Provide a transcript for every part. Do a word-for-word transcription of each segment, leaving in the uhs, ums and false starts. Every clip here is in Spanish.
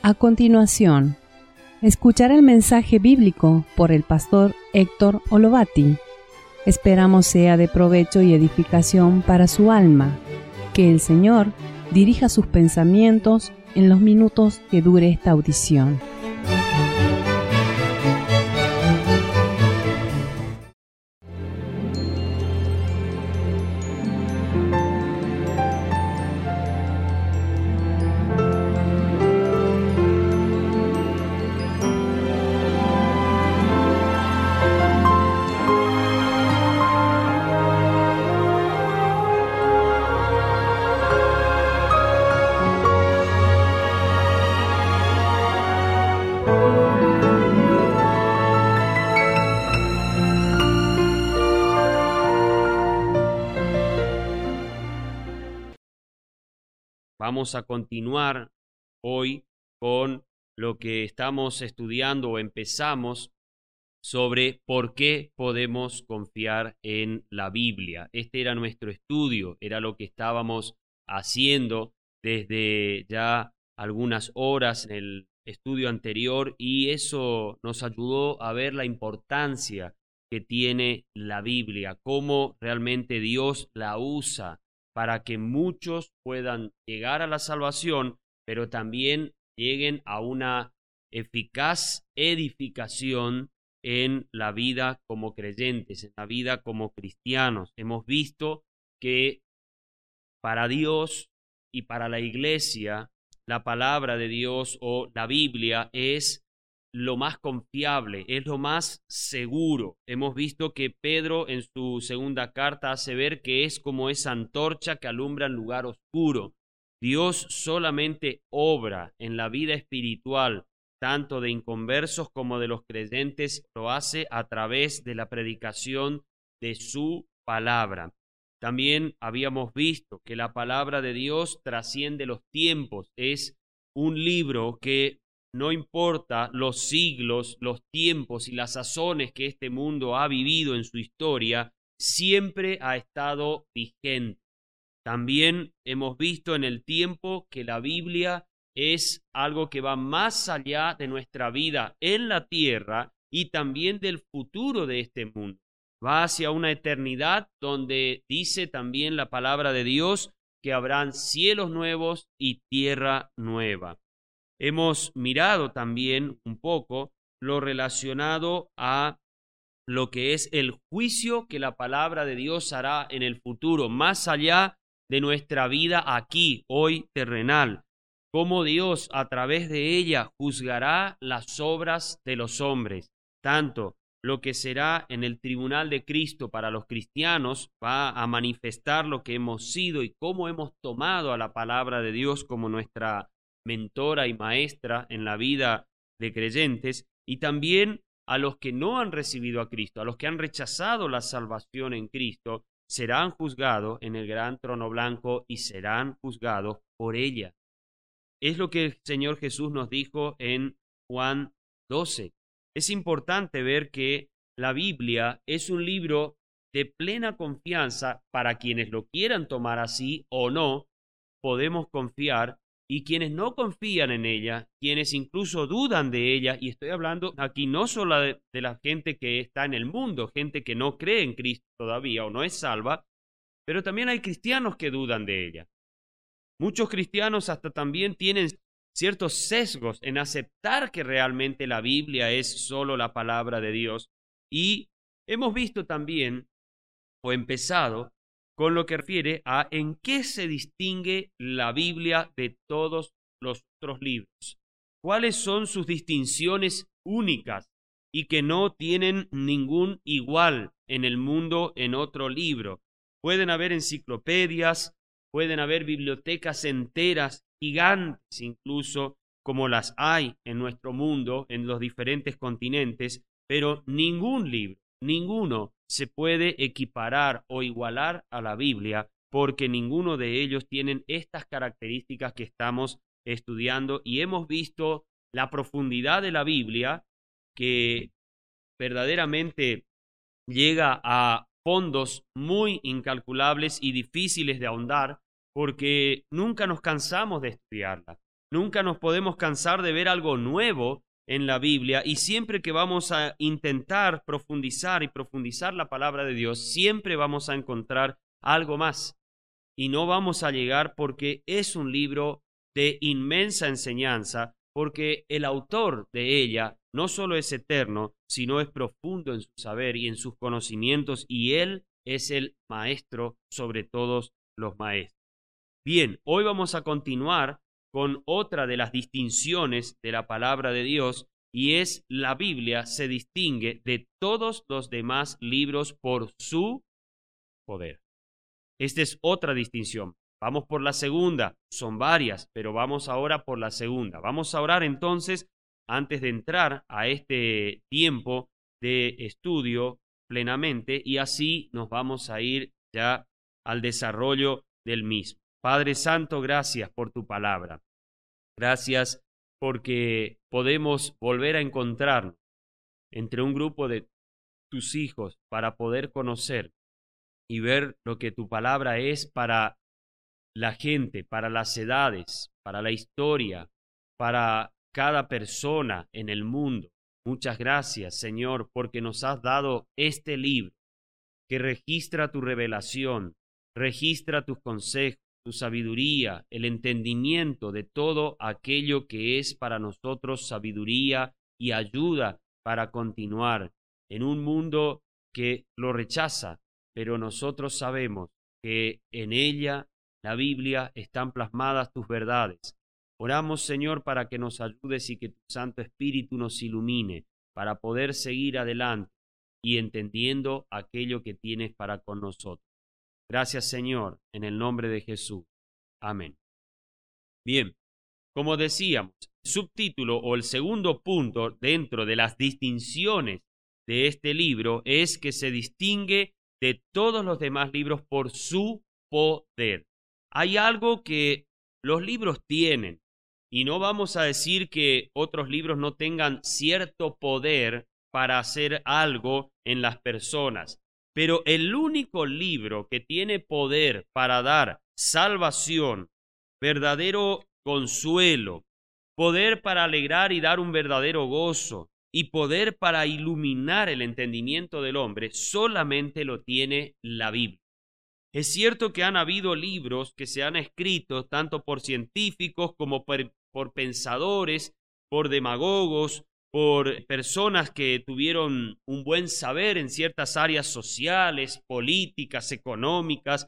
A continuación, escuchar el mensaje bíblico por el pastor Héctor Olovati. Esperamos sea de provecho y edificación para su alma. Que el Señor dirija sus pensamientos en los minutos que dure esta audición. Vamos a continuar hoy con lo que estamos estudiando o empezamos sobre por qué podemos confiar en la Biblia. Este era nuestro estudio, era lo que estábamos haciendo desde ya algunas horas en el estudio anterior, y eso nos ayudó a ver la importancia que tiene la Biblia, cómo realmente Dios la usa para que muchos puedan llegar a la salvación, pero también lleguen a una eficaz edificación en la vida como creyentes, en la vida como cristianos. Hemos visto que para Dios y para la iglesia, la palabra de Dios o la Biblia es lo más confiable, es lo más seguro. Hemos visto que Pedro en su segunda carta hace ver que es como esa antorcha que alumbra en lugar oscuro. Dios solamente obra en la vida espiritual, tanto de inconversos como de los creyentes, lo hace a través de la predicación de su palabra. También habíamos visto que la palabra de Dios trasciende los tiempos, es un libro que no importa los siglos, los tiempos y las sazones que este mundo ha vivido en su historia, siempre ha estado vigente. También hemos visto en el tiempo que la Biblia es algo que va más allá de nuestra vida en la tierra y también del futuro de este mundo. Va hacia una eternidad donde dice también la palabra de Dios que habrán cielos nuevos y tierra nueva. Hemos mirado también un poco lo relacionado a lo que es el juicio que la palabra de Dios hará en el futuro, más allá de nuestra vida aquí, hoy terrenal. Cómo Dios a través de ella juzgará las obras de los hombres, tanto lo que será en el tribunal de Cristo para los cristianos, va a manifestar lo que hemos sido y cómo hemos tomado a la palabra de Dios como nuestra mentora y maestra en la vida de creyentes, y también a los que no han recibido a Cristo, a los que han rechazado la salvación en Cristo, serán juzgados en el gran trono blanco y serán juzgados por ella. Es lo que el Señor Jesús nos dijo en Juan doce. Es importante ver que la Biblia es un libro de plena confianza para quienes lo quieran tomar así o no, podemos confiar. Y quienes no confían en ella, quienes incluso dudan de ella, y estoy hablando aquí no solo de, de la gente que está en el mundo, gente que no cree en Cristo todavía o no es salva, pero también hay cristianos que dudan de ella. Muchos cristianos hasta también tienen ciertos sesgos en aceptar que realmente la Biblia es solo la palabra de Dios, y hemos visto también, o empezado, con lo que refiere a en qué se distingue la Biblia de todos los otros libros. ¿Cuáles son sus distinciones únicas y que no tienen ningún igual en el mundo en otro libro? Pueden haber enciclopedias, pueden haber bibliotecas enteras, gigantes incluso, como las hay en nuestro mundo, en los diferentes continentes, pero ningún libro, ninguno se puede equiparar o igualar a la Biblia, porque ninguno de ellos tienen estas características que estamos estudiando, y hemos visto la profundidad de la Biblia, que verdaderamente llega a fondos muy incalculables y difíciles de ahondar, porque nunca nos cansamos de estudiarla. Nunca nos podemos cansar de ver algo nuevo en la Biblia, y siempre que vamos a intentar profundizar y profundizar la palabra de Dios, siempre vamos a encontrar algo más. Y no vamos a llegar, porque es un libro de inmensa enseñanza, porque el autor de ella no solo es eterno, sino es profundo en su saber y en sus conocimientos, y él es el maestro sobre todos los maestros. Bien, hoy vamos a continuar con otra de las distinciones de la palabra de Dios, y es: la Biblia se distingue de todos los demás libros por su poder. Esta es otra distinción. Vamos por la segunda. Son varias, pero vamos ahora por la segunda. Vamos a orar entonces antes de entrar a este tiempo de estudio plenamente, y así nos vamos a ir ya al desarrollo del mismo. Padre Santo, gracias por tu palabra. Gracias porque podemos volver a encontrarnos entre un grupo de tus hijos para poder conocer y ver lo que tu palabra es para la gente, para las edades, para la historia, para cada persona en el mundo. Muchas gracias, Señor, porque nos has dado este libro que registra tu revelación, registra tus consejos, tu sabiduría, el entendimiento de todo aquello que es para nosotros sabiduría y ayuda para continuar en un mundo que lo rechaza, pero nosotros sabemos que en ella, la Biblia, están plasmadas tus verdades. Oramos, Señor, para que nos ayudes y que tu Santo Espíritu nos ilumine para poder seguir adelante y entendiendo aquello que tienes para con nosotros. Gracias, Señor, en el nombre de Jesús. Amén. Bien, como decíamos, el subtítulo o el segundo punto dentro de las distinciones de este libro es que se distingue de todos los demás libros por su poder. Hay algo que los libros tienen, y no vamos a decir que otros libros no tengan cierto poder para hacer algo en las personas, pero el único libro que tiene poder para dar salvación, verdadero consuelo, poder para alegrar y dar un verdadero gozo, y poder para iluminar el entendimiento del hombre, solamente lo tiene la Biblia. Es cierto que han habido libros que se han escrito tanto por científicos como por, por pensadores, por demagogos, por personas que tuvieron un buen saber en ciertas áreas sociales, políticas, económicas,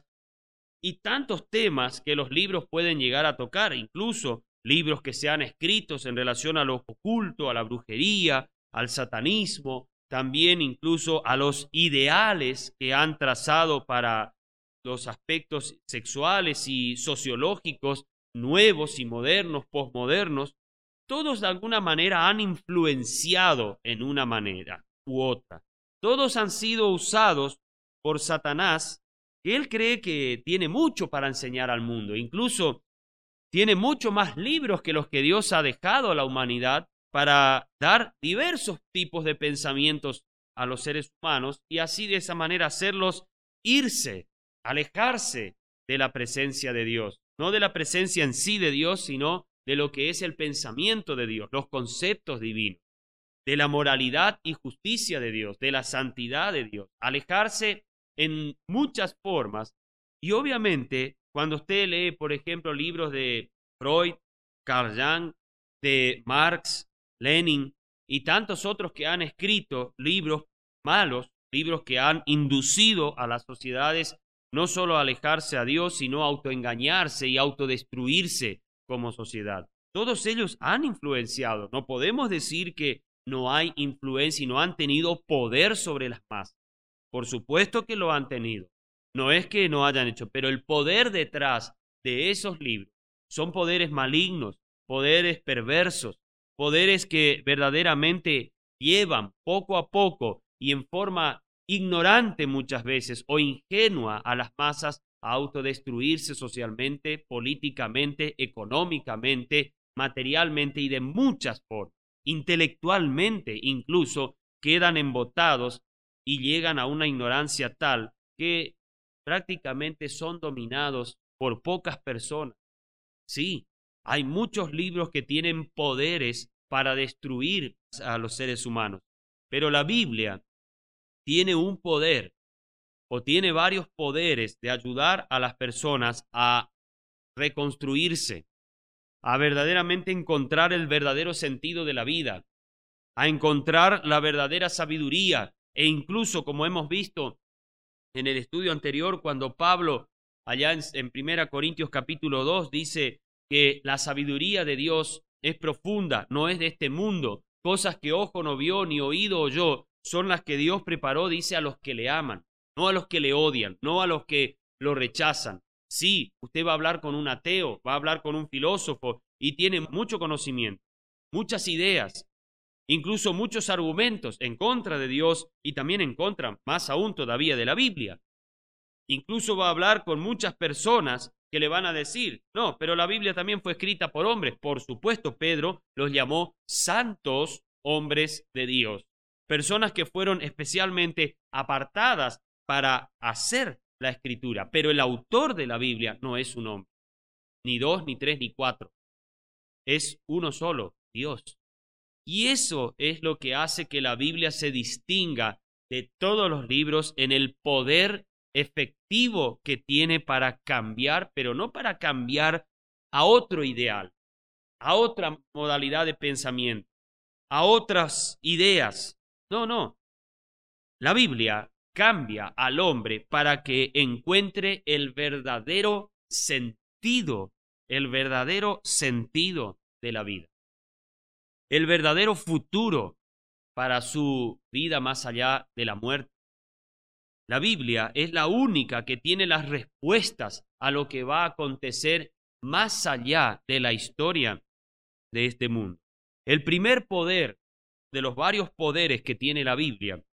y tantos temas que los libros pueden llegar a tocar, incluso libros que se han escrito en relación a lo oculto, a la brujería, al satanismo, también incluso a los ideales que han trazado para los aspectos sexuales y sociológicos nuevos y modernos, posmodernos. Todos de alguna manera han influenciado en una manera u otra. Todos han sido usados por Satanás, que él cree que tiene mucho para enseñar al mundo. Incluso tiene mucho más libros que los que Dios ha dejado a la humanidad para dar diversos tipos de pensamientos a los seres humanos, y así de esa manera hacerlos irse, alejarse de la presencia de Dios. No de la presencia en sí de Dios, sino de lo que es el pensamiento de Dios, los conceptos divinos, de la moralidad y justicia de Dios, de la santidad de Dios. Alejarse en muchas formas. Y obviamente, cuando usted lee, por ejemplo, libros de Freud, Carl Jung, de Marx, Lenin y tantos otros que han escrito libros malos, libros que han inducido a las sociedades no solo a alejarse a Dios, sino a autoengañarse y autodestruirse como sociedad. Todos ellos han influenciado. No podemos decir que no hay influencia y no han tenido poder sobre las masas. Por supuesto que lo han tenido. No es que no hayan hecho, pero el poder detrás de esos libros son poderes malignos, poderes perversos, poderes que verdaderamente llevan poco a poco y en forma ignorante muchas veces o ingenua a las masas a autodestruirse socialmente, políticamente, económicamente, materialmente y de muchas formas. Intelectualmente incluso quedan embotados y llegan a una ignorancia tal que prácticamente son dominados por pocas personas. Sí, Hay muchos libros que tienen poderes para destruir a los seres humanos, pero la Biblia tiene un poder o tiene varios poderes de ayudar a las personas a reconstruirse, a verdaderamente encontrar el verdadero sentido de la vida, a encontrar la verdadera sabiduría e incluso, como hemos visto en el estudio anterior, cuando Pablo allá en, en Primera Corintios capítulo dos dice que la sabiduría de Dios es profunda, no es de este mundo, cosas que ojo no vio ni oído oyó, son las que Dios preparó, dice, a los que le aman, no a los que le odian, no a los que lo rechazan. Sí, usted va a hablar con un ateo, va a hablar con un filósofo y tiene mucho conocimiento, muchas ideas, incluso muchos argumentos en contra de Dios y también en contra, más aún todavía, de la Biblia. Incluso va a hablar con muchas personas que le van a decir, no, pero la Biblia también fue escrita por hombres. Por supuesto, Pedro los llamó santos hombres de Dios, personas que fueron especialmente apartadas para hacer la escritura, pero el autor de la Biblia no es un hombre, ni dos, ni tres, ni cuatro, es uno solo, Dios. Y eso es lo que hace que la Biblia se distinga de todos los libros en el poder efectivo que tiene para cambiar, pero no para cambiar a otro ideal, a otra modalidad de pensamiento, a otras ideas. No, no. La Biblia cambia al hombre para que encuentre el verdadero sentido, el verdadero sentido de la vida, el verdadero futuro para su vida más allá de la muerte. La Biblia es la única que tiene las respuestas a lo que va a acontecer más allá de la historia de este mundo. El primer poder de los varios poderes que tiene la Biblia,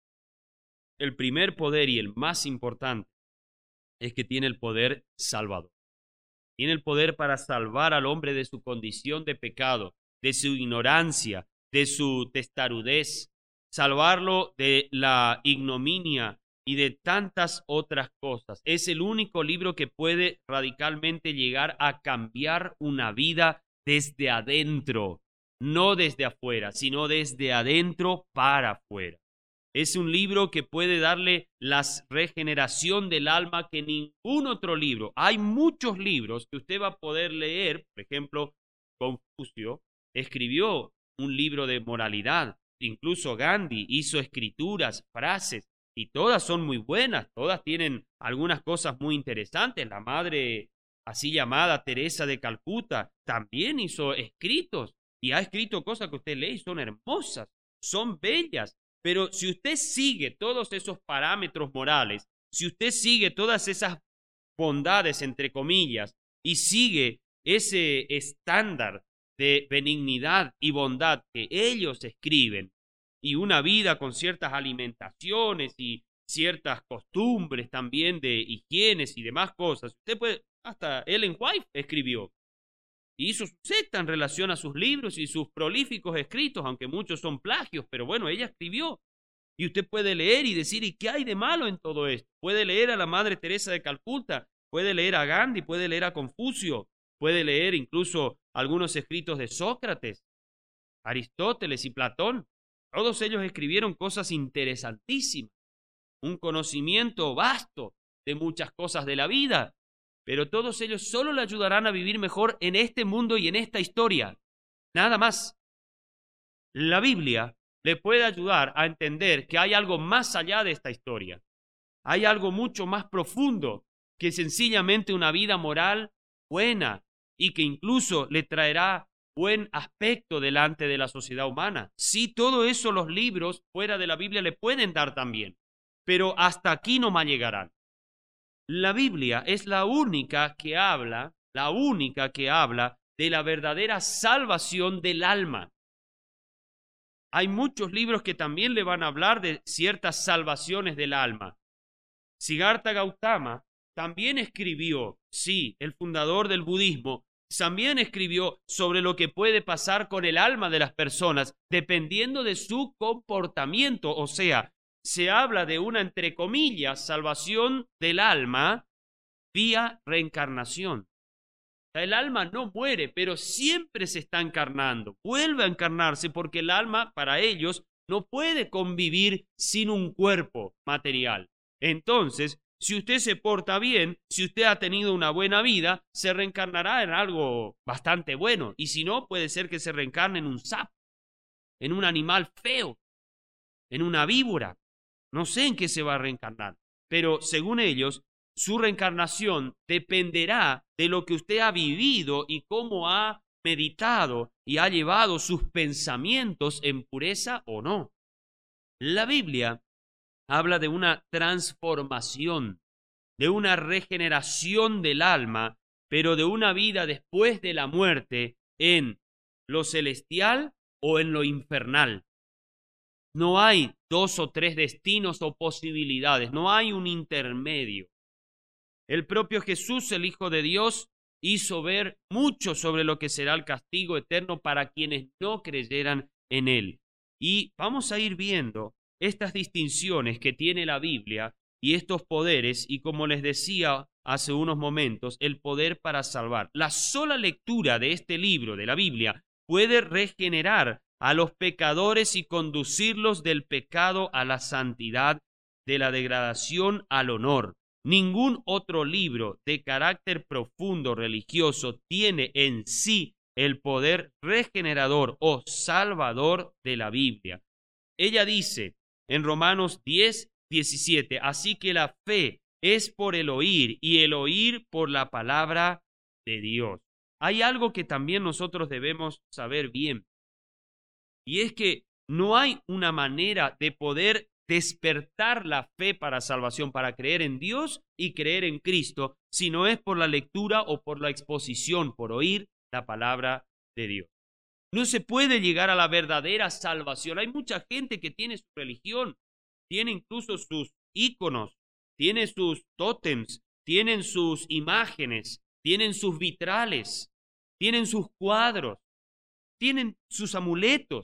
el primer poder y el más importante es que tiene el poder salvador. Tiene el poder para salvar al hombre de su condición de pecado, de su ignorancia, de su testarudez, salvarlo de la ignominia y de tantas otras cosas. Es el único libro que puede radicalmente llegar a cambiar una vida desde adentro, no desde afuera, sino desde adentro para afuera. Es un libro que puede darle la regeneración del alma que ningún otro libro. Hay muchos libros que usted va a poder leer, por ejemplo, Confucio escribió un libro de moralidad, incluso Gandhi hizo escrituras, frases, y todas son muy buenas, todas tienen algunas cosas muy interesantes. La madre así llamada Teresa de Calcuta también hizo escritos y ha escrito cosas que usted lee y son hermosas, son bellas. Pero si usted sigue todos esos parámetros morales, si usted sigue todas esas bondades, entre comillas, y sigue ese estándar de benignidad y bondad que ellos escriben, y una vida con ciertas alimentaciones y ciertas costumbres también de higienes y demás cosas, usted puede, hasta Ellen White escribió, y hizo su secta en relación a sus libros y sus prolíficos escritos, aunque muchos son plagios, pero bueno, ella escribió. Y usted puede leer y decir, ¿y qué hay de malo en todo esto? Puede leer a la Madre Teresa de Calcuta, puede leer a Gandhi, puede leer a Confucio, puede leer incluso algunos escritos de Sócrates, Aristóteles y Platón. Todos ellos escribieron cosas interesantísimas, un conocimiento vasto de muchas cosas de la vida. Pero todos ellos solo le ayudarán a vivir mejor en este mundo y en esta historia. Nada más. La Biblia le puede ayudar a entender que hay algo más allá de esta historia. Hay algo mucho más profundo que sencillamente una vida moral buena y que incluso le traerá buen aspecto delante de la sociedad humana. Sí, todo eso los libros fuera de la Biblia le pueden dar también, pero hasta aquí no más llegarán. La Biblia es la única que habla, la única que habla de la verdadera salvación del alma. Hay muchos libros que también le van a hablar de ciertas salvaciones del alma. Siddhartha Gautama también escribió, sí, el fundador del budismo, también escribió sobre lo que puede pasar con el alma de las personas dependiendo de su comportamiento, o sea, se habla de una, entre comillas, salvación del alma vía reencarnación. El alma no muere, pero siempre se está encarnando. Vuelve a encarnarse porque el alma, para ellos, no puede convivir sin un cuerpo material. Entonces, si usted se porta bien, si usted ha tenido una buena vida, se reencarnará en algo bastante bueno. Y si no, puede ser que se reencarne en un sapo, en un animal feo, en una víbora. No sé en qué se va a reencarnar, pero según ellos, su reencarnación dependerá de lo que usted ha vivido y cómo ha meditado y ha llevado sus pensamientos en pureza o no. La Biblia habla de una transformación, de una regeneración del alma, pero de una vida después de la muerte en lo celestial o en lo infernal. No hay dos o tres destinos o posibilidades, no hay un intermedio. El propio Jesús, el Hijo de Dios, hizo ver mucho sobre lo que será el castigo eterno para quienes no creyeran en Él. Y vamos a ir viendo estas distinciones que tiene la Biblia y estos poderes, y como les decía hace unos momentos, el poder para salvar. La sola lectura de este libro, de la Biblia, puede regenerar a los pecadores y conducirlos del pecado a la santidad, de la degradación al honor. Ningún otro libro de carácter profundo religioso tiene en sí el poder regenerador o salvador de la Biblia. Ella dice en Romanos diez, diecisiete, así que la fe es por el oír y el oír por la palabra de Dios. Hay algo que también nosotros debemos saber bien, y es que no hay una manera de poder despertar la fe para salvación, para creer en Dios y creer en Cristo, si no es por la lectura o por la exposición, por oír la palabra de Dios. No se puede llegar a la verdadera salvación. Hay mucha gente que tiene su religión, tiene incluso sus íconos, tiene sus tótems, tienen sus imágenes, tienen sus vitrales, tienen sus cuadros, tienen sus amuletos.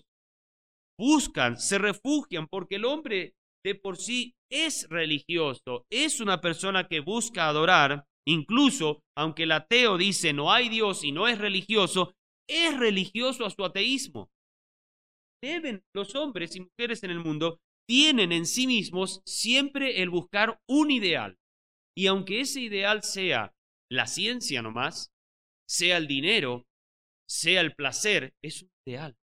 Buscan, se refugian, porque el hombre de por sí es religioso, es una persona que busca adorar, incluso aunque el ateo dice no hay Dios y no es religioso, es religioso a su ateísmo. Deben, los hombres y mujeres en el mundo tienen en sí mismos siempre el buscar un ideal, y aunque ese ideal sea la ciencia nomás, sea el dinero, sea el placer, es un ideal.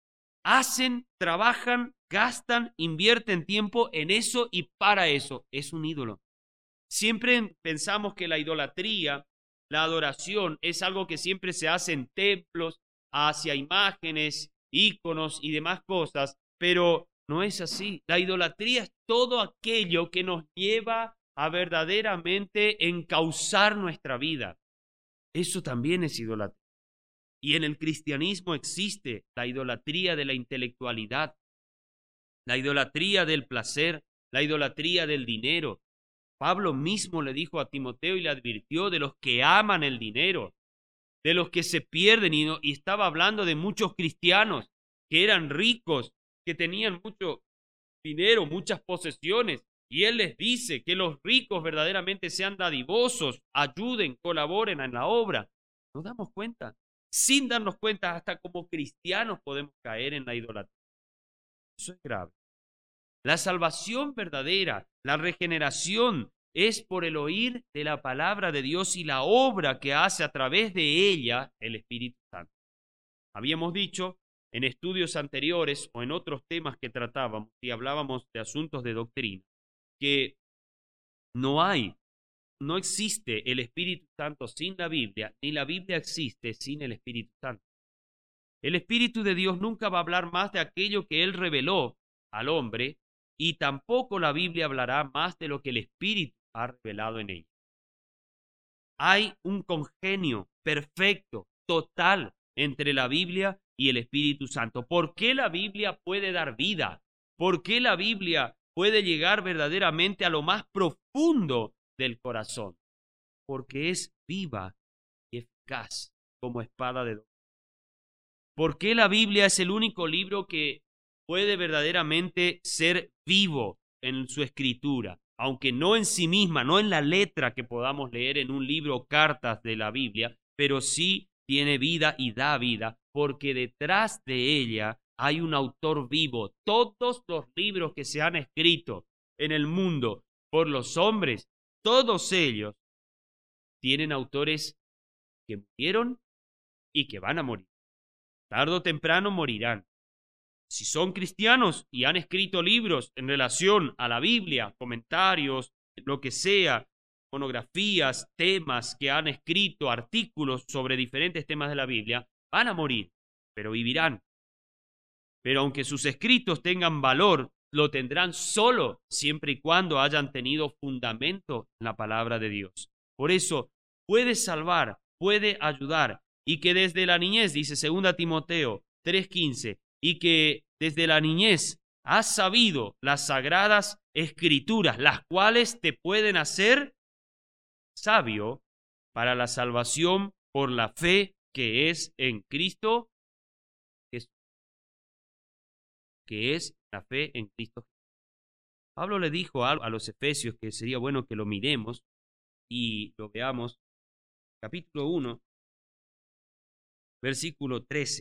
Hacen, trabajan, gastan, invierten tiempo en eso y para eso. Es un ídolo. Siempre pensamos que la idolatría, la adoración, es algo que siempre se hace en templos, hacia imágenes, íconos y demás cosas, pero no es así. La idolatría es todo aquello que nos lleva a verdaderamente encauzar nuestra vida. Eso también es idolatría. Y en el cristianismo existe la idolatría de la intelectualidad, la idolatría del placer, la idolatría del dinero. Pablo mismo le dijo a Timoteo y le advirtió de los que aman el dinero, de los que se pierden, y, no, y estaba hablando de muchos cristianos que eran ricos, que tenían mucho dinero, muchas posesiones, y él les dice que los ricos verdaderamente sean dadivosos, ayuden, colaboren en la obra. ¿Nos damos cuenta? Sin darnos cuenta, hasta como cristianos podemos caer en la idolatría. Eso es grave. La salvación verdadera, la regeneración, es por el oír de la palabra de Dios y la obra que hace a través de ella el Espíritu Santo. Habíamos dicho en estudios anteriores o en otros temas que tratábamos y hablábamos de asuntos de doctrina, que no hay No existe el Espíritu Santo sin la Biblia, ni la Biblia existe sin el Espíritu Santo. El Espíritu de Dios nunca va a hablar más de aquello que Él reveló al hombre, y tampoco la Biblia hablará más de lo que el Espíritu ha revelado en ella. Hay un congenio perfecto, total, entre la Biblia y el Espíritu Santo. ¿Por qué la Biblia puede dar vida? ¿Por qué la Biblia puede llegar verdaderamente a lo más profundo del corazón? Porque es viva y eficaz como espada de dos. ¿Por qué la Biblia es el único libro que puede verdaderamente ser vivo en su escritura? Aunque no en sí misma, no en la letra que podamos leer en un libro o cartas de la Biblia, pero sí tiene vida y da vida, porque detrás de ella hay un autor vivo. Todos los libros que se han escrito en el mundo por los hombres, todos ellos tienen autores que murieron y que van a morir. Tarde o temprano morirán. Si son cristianos y han escrito libros en relación a la Biblia, comentarios, lo que sea, monografías, temas que han escrito, artículos sobre diferentes temas de la Biblia, van a morir, pero vivirán. Pero aunque sus escritos tengan valor, lo tendrán solo siempre y cuando hayan tenido fundamento en la palabra de Dios. Por eso, puede salvar, puede ayudar, y que desde la niñez, dice segunda Timoteo tres quince, y que desde la niñez has sabido las sagradas escrituras, las cuales te pueden hacer sabio para la salvación por la fe que es en Cristo Jesús. Que es la fe en Cristo Jesús. Pablo le dijo a los efesios que sería bueno que lo miremos y lo veamos. Capítulo uno, versículo trece.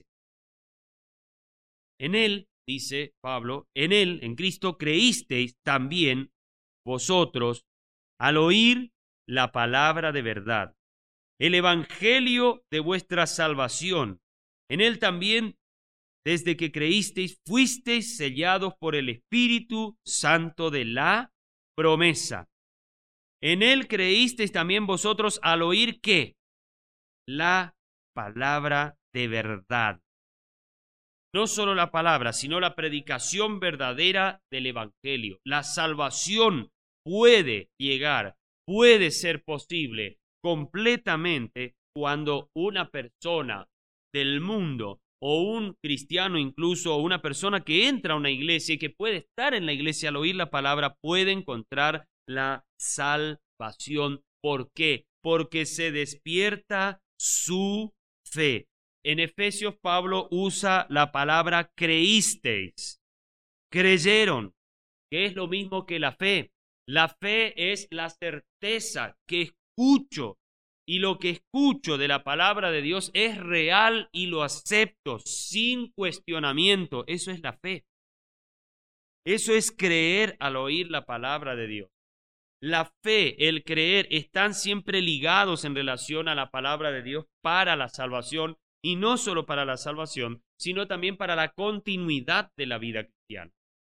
En él, dice Pablo, en él, en Cristo, creísteis también vosotros al oír la palabra de verdad, el evangelio de vuestra salvación. En él también, desde que creísteis, fuisteis sellados por el Espíritu Santo de la promesa. En él creísteis también vosotros al oír ¿qué? La palabra de verdad. No solo la palabra, sino la predicación verdadera del Evangelio. La salvación puede llegar, puede ser posible completamente cuando una persona del mundo o un cristiano incluso, o una persona que entra a una iglesia y que puede estar en la iglesia al oír la palabra, puede encontrar la salvación. ¿Por qué? Porque se despierta su fe. En Efesios, Pablo usa la palabra creísteis. Creyeron, que es lo mismo que la fe. La fe es la certeza que escucho, y lo que escucho de la palabra de Dios es real y lo acepto sin cuestionamiento. Eso es la fe. Eso es creer al oír la palabra de Dios. La fe, el creer, están siempre ligados en relación a la palabra de Dios para la salvación, y no solo para la salvación, sino también para la continuidad de la vida cristiana.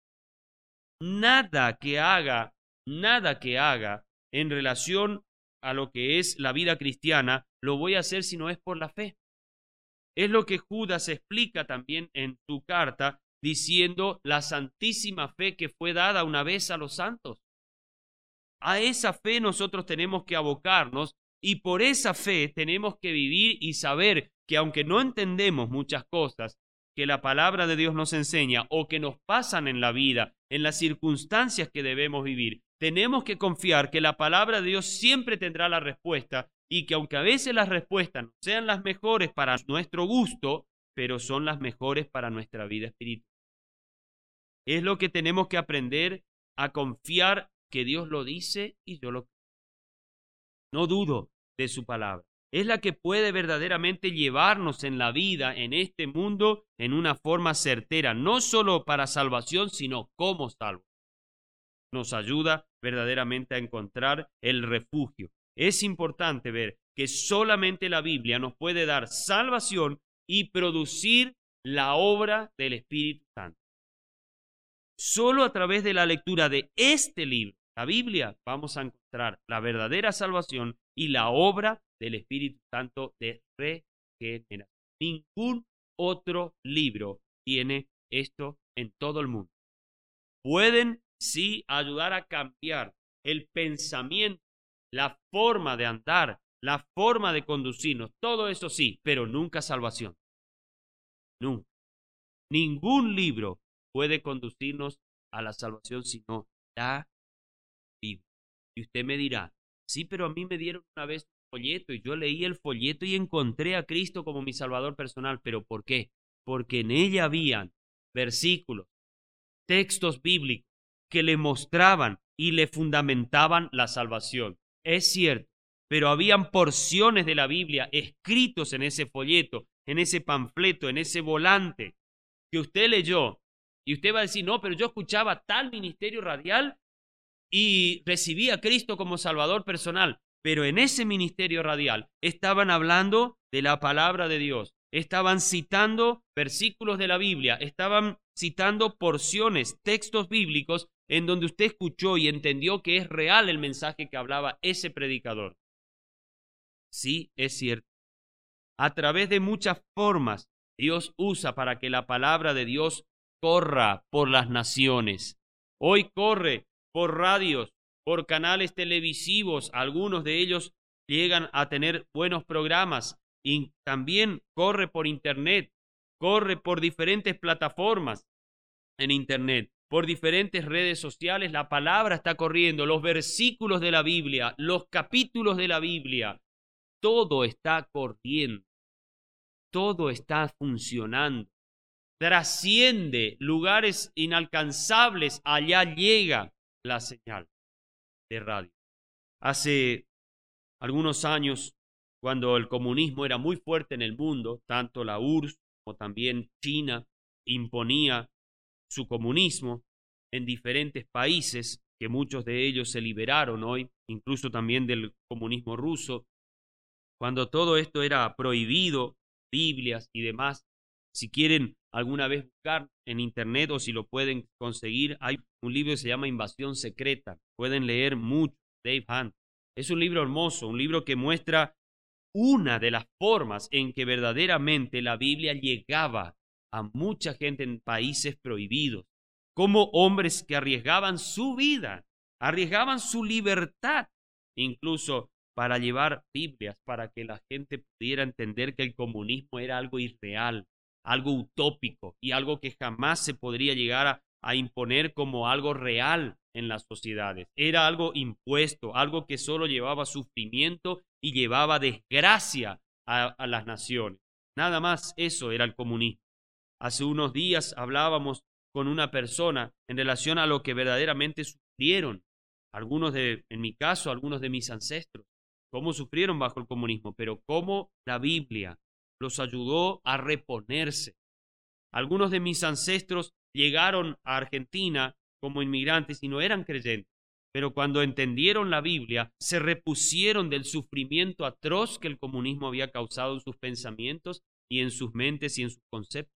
Nada que haga, nada que haga en relación a lo que es la vida cristiana, lo voy a hacer si no es por la fe. Es lo que Judas explica también en su carta, diciendo la santísima fe que fue dada una vez a los santos. A esa fe nosotros tenemos que abocarnos, y por esa fe tenemos que vivir y saber que aunque no entendemos muchas cosas que la palabra de Dios nos enseña o que nos pasan en la vida, en las circunstancias que debemos vivir, tenemos que confiar que la palabra de Dios siempre tendrá la respuesta, y que aunque a veces las respuestas no sean las mejores para nuestro gusto, pero son las mejores para nuestra vida espiritual. Es lo que tenemos que aprender a confiar, que Dios lo dice y yo lo creo. No dudo de su palabra. Es la que puede verdaderamente llevarnos en la vida, en este mundo, en una forma certera, no solo para salvación, sino como salvo. Nos ayuda verdaderamente a encontrar el refugio. Es importante ver que solamente la Biblia nos puede dar salvación y producir la obra del Espíritu Santo. Solo a través de la lectura de este libro, la Biblia, vamos a encontrar la verdadera salvación y la obra del Espíritu Santo de regeneración. Ningún otro libro tiene esto en todo el mundo. Pueden sí ayudar a cambiar el pensamiento, la forma de andar, la forma de conducirnos, todo eso sí, pero nunca salvación. Nunca. Ningún libro puede conducirnos a la salvación sino la Biblia. Y usted me dirá, sí, pero a mí me dieron una vez un folleto y yo leí el folleto y encontré a Cristo como mi Salvador personal. ¿Pero por qué? Porque en ella habían versículos, textos bíblicos que le mostraban y le fundamentaban la salvación. Es cierto, pero habían porciones de la Biblia escritos en ese folleto, en ese panfleto, en ese volante que usted leyó. Y usted va a decir, no, pero yo escuchaba tal ministerio radial y recibí a Cristo como Salvador personal. Pero en ese ministerio radial estaban hablando de la palabra de Dios, estaban citando versículos de la Biblia, estaban citando porciones, textos bíblicos en donde usted escuchó y entendió que es real el mensaje que hablaba ese predicador. Sí, es cierto. A través de muchas formas Dios usa para que la palabra de Dios corra por las naciones. Hoy corre por radios, por canales televisivos, algunos de ellos llegan a tener buenos programas, y también corre por internet, corre por diferentes plataformas en internet, por diferentes redes sociales. La palabra está corriendo, los versículos de la Biblia, los capítulos de la Biblia, todo está corriendo, todo está funcionando, trasciende lugares inalcanzables, allá llega la señal de radio. Hace algunos años, cuando el comunismo era muy fuerte en el mundo, tanto la U R S S como también China imponía su comunismo en diferentes países, que muchos de ellos se liberaron hoy, incluso también del comunismo ruso. Cuando todo esto era prohibido, Biblias y demás, si quieren alguna vez buscar en internet o si lo pueden conseguir, hay un libro que se llama Invasión Secreta. Pueden leer mucho, Dave Hunt. Es un libro hermoso, un libro que muestra una de las formas en que verdaderamente la Biblia llegaba a mucha gente en países prohibidos, como hombres que arriesgaban su vida, arriesgaban su libertad, incluso para llevar Biblias, para que la gente pudiera entender que el comunismo era algo irreal, algo utópico y algo que jamás se podría llegar a, a imponer como algo real en las sociedades. Era algo impuesto, algo que solo llevaba sufrimiento y llevaba desgracia a, a las naciones. Nada más eso era el comunismo. Hace unos días hablábamos con una persona en relación a lo que verdaderamente sufrieron algunos de, en mi caso, algunos de mis ancestros, cómo sufrieron bajo el comunismo, pero cómo la Biblia los ayudó a reponerse. Algunos de mis ancestros llegaron a Argentina como inmigrantes y no eran creyentes, pero cuando entendieron la Biblia, se repusieron del sufrimiento atroz que el comunismo había causado en sus pensamientos y en sus mentes y en sus conceptos.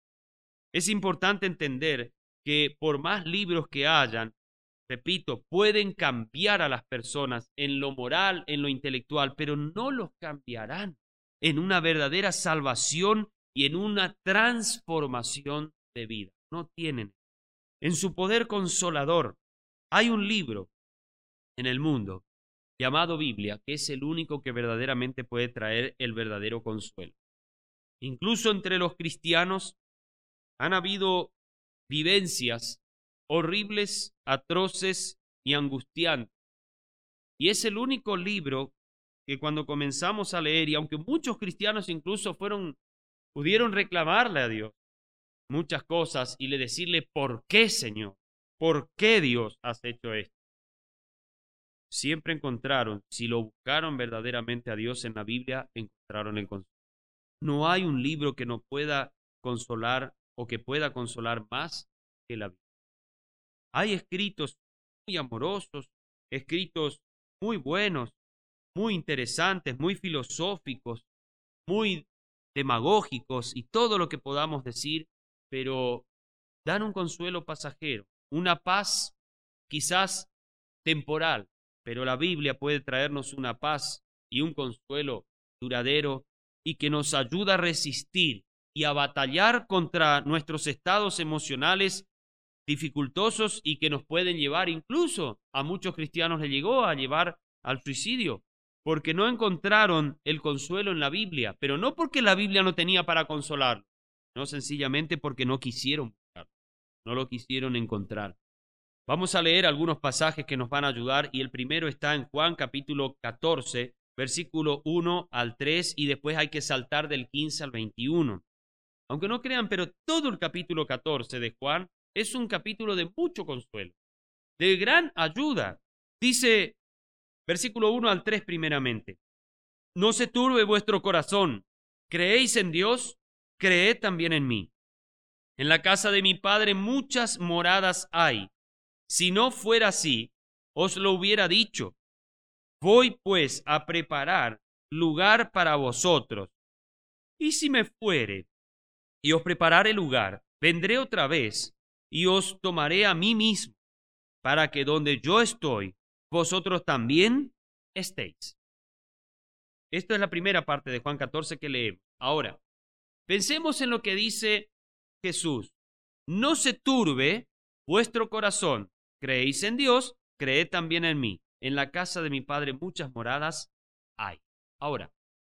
Es importante entender que por más libros que hayan, repito, pueden cambiar a las personas en lo moral, en lo intelectual, pero no los cambiarán en una verdadera salvación y en una transformación de vida. No tienen. En su poder consolador, hay un libro en el mundo llamado Biblia, que es el único que verdaderamente puede traer el verdadero consuelo. Incluso entre los cristianos han habido vivencias horribles, atroces y angustiantes. Y es el único libro que cuando comenzamos a leer, y aunque muchos cristianos incluso fueron, pudieron reclamarle a Dios muchas cosas y le decirle, ¿por qué, Señor? ¿Por qué, Dios, has hecho esto? Siempre encontraron, si lo buscaron verdaderamente a Dios en la Biblia, encontraron el consuelo. No hay un libro que nos pueda consolar o que pueda consolar más que la Biblia. Hay escritos muy amorosos, escritos muy buenos, muy interesantes, muy filosóficos, muy demagógicos y todo lo que podamos decir, pero dan un consuelo pasajero, una paz quizás temporal, pero la Biblia puede traernos una paz y un consuelo duradero y que nos ayuda a resistir y a batallar contra nuestros estados emocionales dificultosos y que nos pueden llevar, incluso a muchos cristianos les llegó a llevar al suicidio, porque no encontraron el consuelo en la Biblia, pero no porque la Biblia no tenía para consolarlo, no sencillamente porque no quisieron buscarlo, no lo quisieron encontrar. Vamos a leer algunos pasajes que nos van a ayudar y el primero está en Juan capítulo catorce, versículo uno al tres y después hay que saltar del quince al veintiuno. Aunque no crean, pero todo el capítulo catorce de Juan es un capítulo de mucho consuelo, de gran ayuda. Dice Versículo uno al tres primeramente. No se turbe vuestro corazón. ¿Creéis en Dios? Creed también en mí. En la casa de mi Padre muchas moradas hay. Si no fuera así, os lo hubiera dicho. Voy pues a preparar lugar para vosotros. Y si me fuere y os preparare lugar, vendré otra vez y os tomaré a mí mismo, para que donde yo estoy, vosotros también estéis. Esta es la primera parte de Juan catorce que leemos. Ahora, pensemos en lo que dice Jesús. No se turbe vuestro corazón. Creéis en Dios, creed también en mí. En la casa de mi Padre muchas moradas hay. Ahora,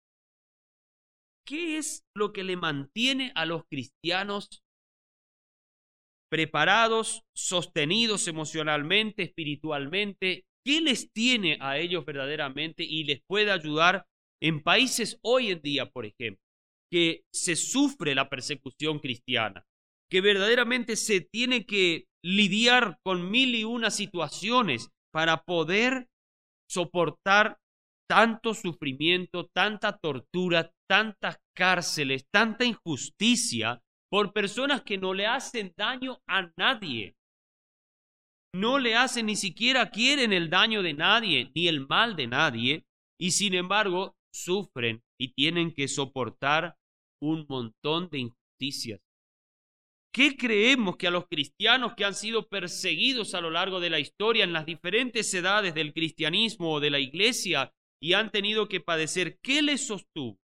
¿qué es lo que le mantiene a los cristianos preparados, sostenidos emocionalmente, espiritualmente? ¿Qué les tiene a ellos verdaderamente y les puede ayudar en países hoy en día, por ejemplo, que se sufre la persecución cristiana, que verdaderamente se tiene que lidiar con mil y una situaciones para poder soportar tanto sufrimiento, tanta tortura, tantas cárceles, tanta injusticia por personas que no le hacen daño a nadie? No le hacen, ni siquiera quieren el daño de nadie, ni el mal de nadie, y sin embargo sufren y tienen que soportar un montón de injusticias. ¿Qué creemos que a los cristianos que han sido perseguidos a lo largo de la historia en las diferentes edades del cristianismo o de la iglesia y han tenido que padecer, qué les sostuvo?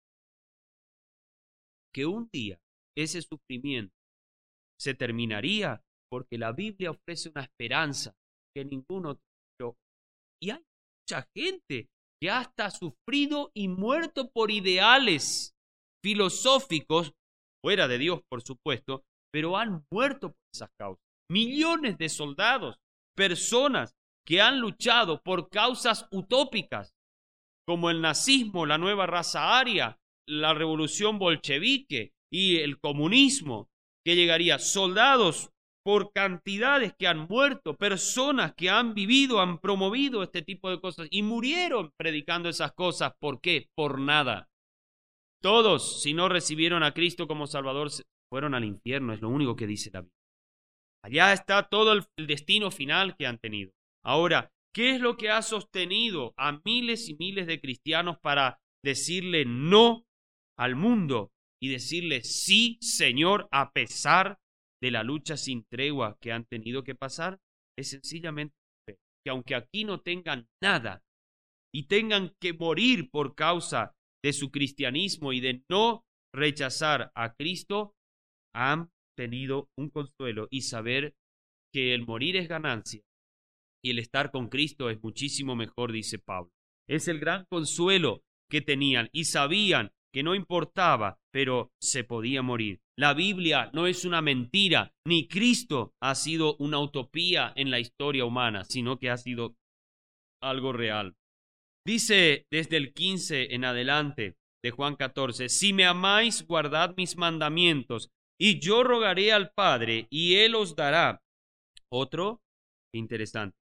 Que un día ese sufrimiento se terminaría, porque la Biblia ofrece una esperanza que ninguno otro. Y hay mucha gente que hasta ha sufrido y muerto por ideales filosóficos, fuera de Dios, por supuesto, pero han muerto por esas causas. Millones de soldados, personas que han luchado por causas utópicas, como el nazismo, la nueva raza aria, la revolución bolchevique y el comunismo, que llegaría, soldados por cantidades que han muerto, personas que han vivido, han promovido este tipo de cosas y murieron predicando esas cosas. ¿Por qué? Por nada. Todos, si no recibieron a Cristo como Salvador, fueron al infierno, es lo único que dice la Biblia. Allá está todo el destino final que han tenido. Ahora, ¿qué es lo que ha sostenido a miles y miles de cristianos para decirle no al mundo y decirle sí, Señor, a pesar de la lucha sin tregua que han tenido que pasar? Es sencillamente que aunque aquí no tengan nada y tengan que morir por causa de su cristianismo y de no rechazar a Cristo, han tenido un consuelo y saber que el morir es ganancia y el estar con Cristo es muchísimo mejor, dice Pablo. Es el gran consuelo que tenían y sabían que no importaba, pero se podía morir. La Biblia no es una mentira, ni Cristo ha sido una utopía en la historia humana, sino que ha sido algo real. Dice desde el quince en adelante de Juan catorce, si me amáis, guardad mis mandamientos, y yo rogaré al Padre, y Él os dará otro, interesante,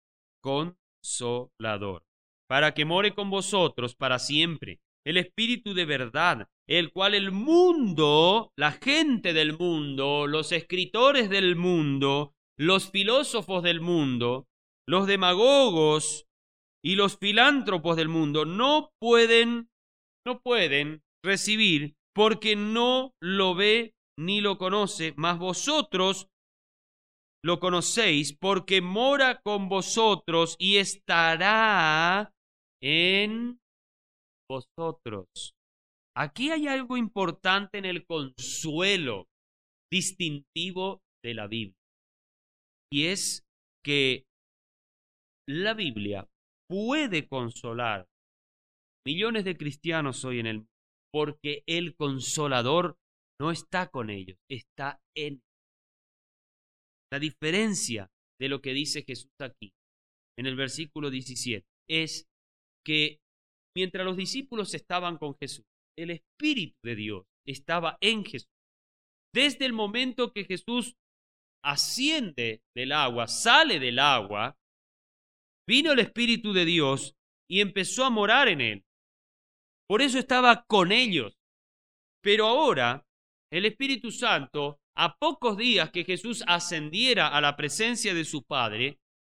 consolador, para que more con vosotros para siempre, el Espíritu de verdad, el cual el mundo, la gente del mundo, los escritores del mundo, los filósofos del mundo, los demagogos y los filántropos del mundo no pueden, no pueden recibir, porque no lo ve ni lo conoce, mas vosotros lo conocéis, porque mora con vosotros y estará en vosotros. Aquí hay algo importante en el consuelo distintivo de la Biblia, y es que la Biblia puede consolar millones de cristianos hoy en el mundo, porque el consolador no está con ellos, está en ellos. La diferencia de lo que dice Jesús aquí, en el versículo diecisiete, es que mientras los discípulos estaban con Jesús, el Espíritu de Dios estaba en Jesús. Desde el momento que Jesús asciende del agua, sale del agua, vino el Espíritu de Dios y empezó a morar en él. Por eso estaba con ellos. Pero ahora el Espíritu Santo, a pocos días que Jesús ascendiera a la presencia de su Padre,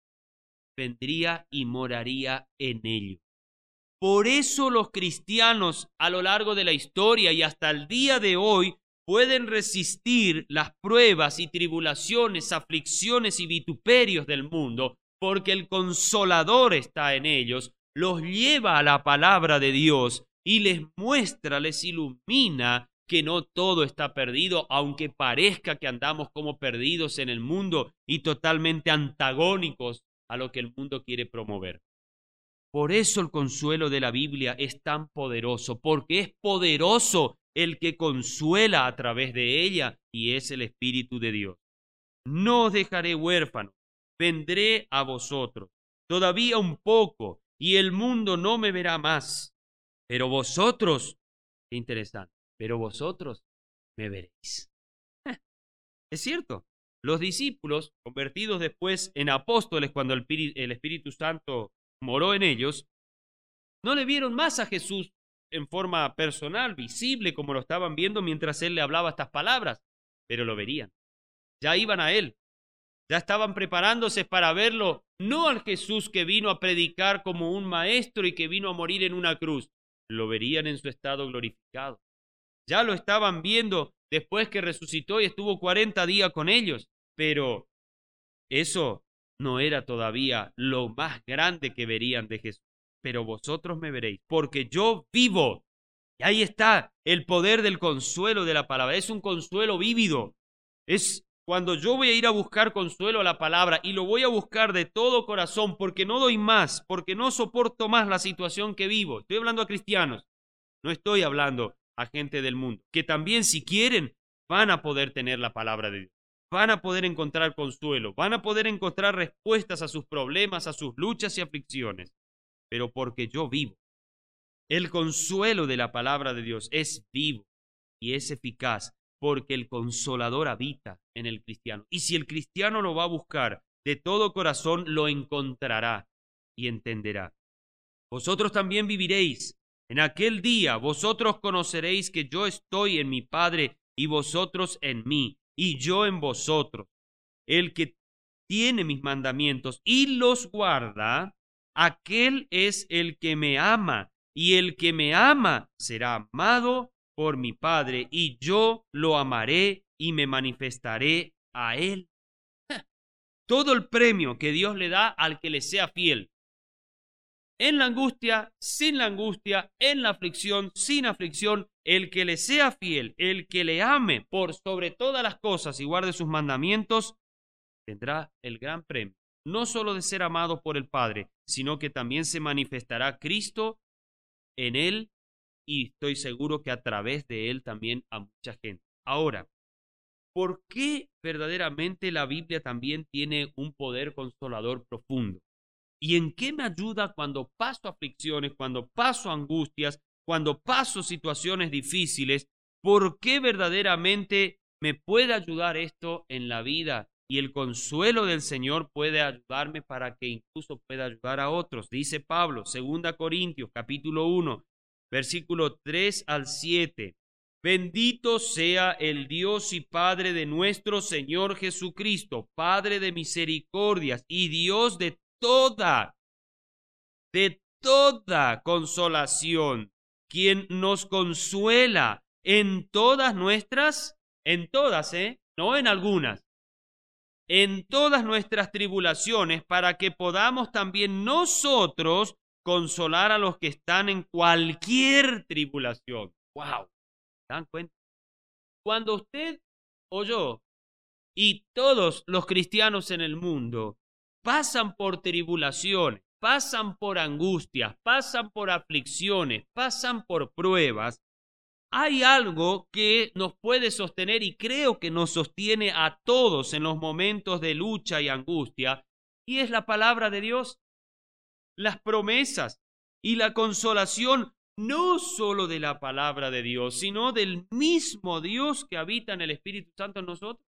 vendría y moraría en ellos. Por eso los cristianos a lo largo de la historia y hasta el día de hoy pueden resistir las pruebas y tribulaciones, aflicciones y vituperios del mundo, porque el Consolador está en ellos, los lleva a la palabra de Dios y les muestra, les ilumina que no todo está perdido, aunque parezca que andamos como perdidos en el mundo y totalmente antagónicos a lo que el mundo quiere promover. Por eso el consuelo de la Biblia es tan poderoso, porque es poderoso el que consuela a través de ella y es el Espíritu de Dios. No os dejaré huérfano, vendré a vosotros, todavía un poco, y el mundo no me verá más. Pero vosotros, qué interesante, pero vosotros me veréis. Es cierto, los discípulos, convertidos después en apóstoles cuando el, el Espíritu Santo moró en ellos, no le vieron más a Jesús en forma personal, visible, como lo estaban viendo mientras él le hablaba estas palabras, pero lo verían. Ya iban a él, ya estaban preparándose para verlo, no al Jesús que vino a predicar como un maestro y que vino a morir en una cruz, lo verían en su estado glorificado. Ya lo estaban viendo después que resucitó y estuvo cuarenta días con ellos, pero eso no era todavía lo más grande que verían de Jesús. Pero vosotros me veréis, porque yo vivo. Y ahí está el poder del consuelo de la palabra. Es un consuelo vívido. Es cuando yo voy a ir a buscar consuelo a la palabra y lo voy a buscar de todo corazón porque no doy más, porque no soporto más la situación que vivo. Estoy hablando a cristianos, no estoy hablando a gente del mundo, que también si quieren van a poder tener la palabra de Dios. Van a poder encontrar consuelo, van a poder encontrar respuestas a sus problemas, a sus luchas y aflicciones. Pero porque yo vivo. El consuelo de la palabra de Dios es vivo y es eficaz porque el Consolador habita en el cristiano. Y si el cristiano lo va a buscar de todo corazón, lo encontrará y entenderá. Vosotros también viviréis. En aquel día vosotros conoceréis que yo estoy en mi Padre y vosotros en mí y yo en vosotros. El que tiene mis mandamientos y los guarda, aquel es el que me ama, y el que me ama será amado por mi Padre, y yo lo amaré y me manifestaré a él. Todo el premio que Dios le da al que le sea fiel. En la angustia, sin la angustia, en la aflicción, sin aflicción, el que le sea fiel, el que le ame por sobre todas las cosas y guarde sus mandamientos, tendrá el gran premio, no solo de ser amado por el Padre, sino que también se manifestará Cristo en él y estoy seguro que a través de él también a mucha gente. Ahora, ¿por qué verdaderamente la Biblia también tiene un poder consolador profundo? ¿Y en qué me ayuda cuando paso aflicciones, cuando paso angustias, cuando paso situaciones difíciles? ¿Por qué verdaderamente me puede ayudar esto en la vida? Y el consuelo del Señor puede ayudarme para que incluso pueda ayudar a otros. Dice Pablo, segunda Corintios, capítulo uno, versículo tres al siete. Bendito sea el Dios y Padre de nuestro Señor Jesucristo, Padre de misericordias y Dios de toda, de toda consolación, quien nos consuela en todas nuestras, en todas, ¿eh? No en algunas, en todas nuestras tribulaciones, para que podamos también nosotros consolar a los que están en cualquier tribulación. ¡Wow! ¿Se dan cuenta? Cuando usted o yo y todos los cristianos en el mundo pasan por tribulaciones, pasan por angustias, pasan por aflicciones, pasan por pruebas, hay algo que nos puede sostener y creo que nos sostiene a todos en los momentos de lucha y angustia, y es la palabra de Dios, las promesas y la consolación no solo de la palabra de Dios, sino del mismo Dios que habita en el Espíritu Santo en nosotros.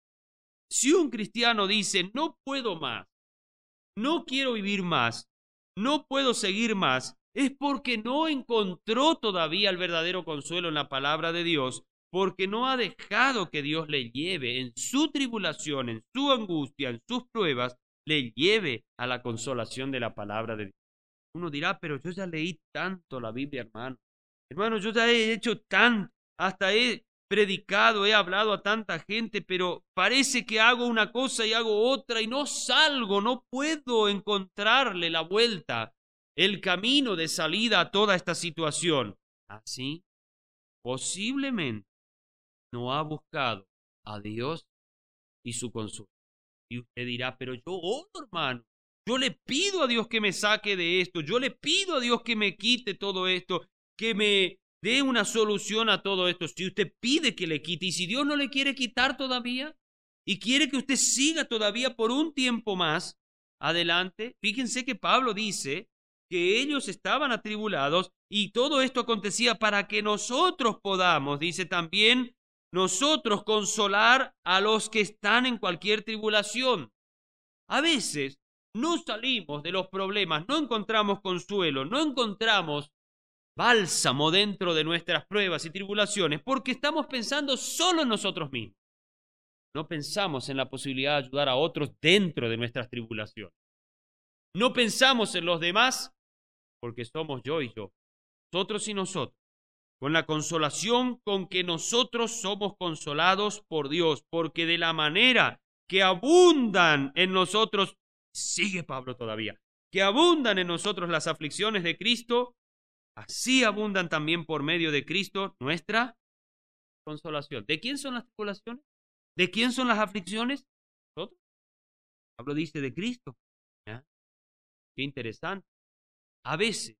Si un cristiano dice, no puedo más, no quiero vivir más, no puedo seguir más, es porque no encontró todavía el verdadero consuelo en la palabra de Dios, porque no ha dejado que Dios le lleve en su tribulación, en su angustia, en sus pruebas, le lleve a la consolación de la palabra de Dios. Uno dirá, pero yo ya leí tanto la Biblia, hermano. Hermano, yo ya he hecho tanto, hasta he predicado, he hablado a tanta gente, pero parece que hago una cosa y hago otra y no salgo, no puedo encontrarle la vuelta, el camino de salida a toda esta situación. Así, posiblemente no ha buscado a Dios y su consuelo. Y usted dirá, pero yo oro, hermano. Yo le pido a Dios que me saque de esto. Yo le pido a Dios que me quite todo esto, que me dé una solución a todo esto. Si usted pide que le quite y si Dios no le quiere quitar todavía y quiere que usted siga todavía por un tiempo más adelante, fíjense que Pablo dice que ellos estaban atribulados y todo esto acontecía para que nosotros podamos, dice también, nosotros consolar a los que están en cualquier tribulación. A veces no salimos de los problemas, no encontramos consuelo, no encontramos bálsamo dentro de nuestras pruebas y tribulaciones porque estamos pensando solo en nosotros mismos. No pensamos en la posibilidad de ayudar a otros dentro de nuestras tribulaciones. No pensamos en los demás porque somos yo y yo, nosotros y nosotros, con la consolación con que nosotros somos consolados por Dios, porque de la manera que abundan en nosotros, sigue Pablo todavía, que abundan en nosotros las aflicciones de Cristo, así abundan también por medio de Cristo nuestra consolación. ¿De quién son las tribulaciones? ¿De quién son las aflicciones? ¿Nosotros? Pablo dice de Cristo. ¿Ya? Qué interesante. A veces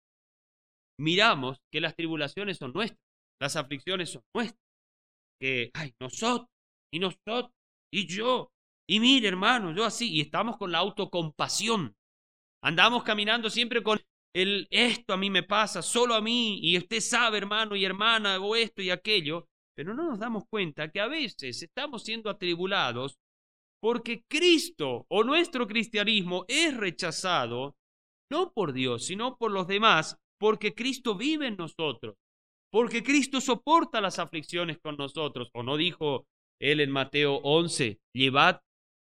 miramos que las tribulaciones son nuestras, las aflicciones son nuestras, que, ay, nosotros, y nosotros, y yo, y mire, hermano, yo así, y estamos con la autocompasión, andamos caminando siempre con el, esto a mí me pasa, solo a mí, y usted sabe, hermano y hermana, o esto y aquello, pero no nos damos cuenta que a veces estamos siendo atribulados porque Cristo o nuestro cristianismo es rechazado, no por Dios, sino por los demás, porque Cristo vive en nosotros, porque Cristo soporta las aflicciones con nosotros. ¿O no dijo él en Mateo once, llevad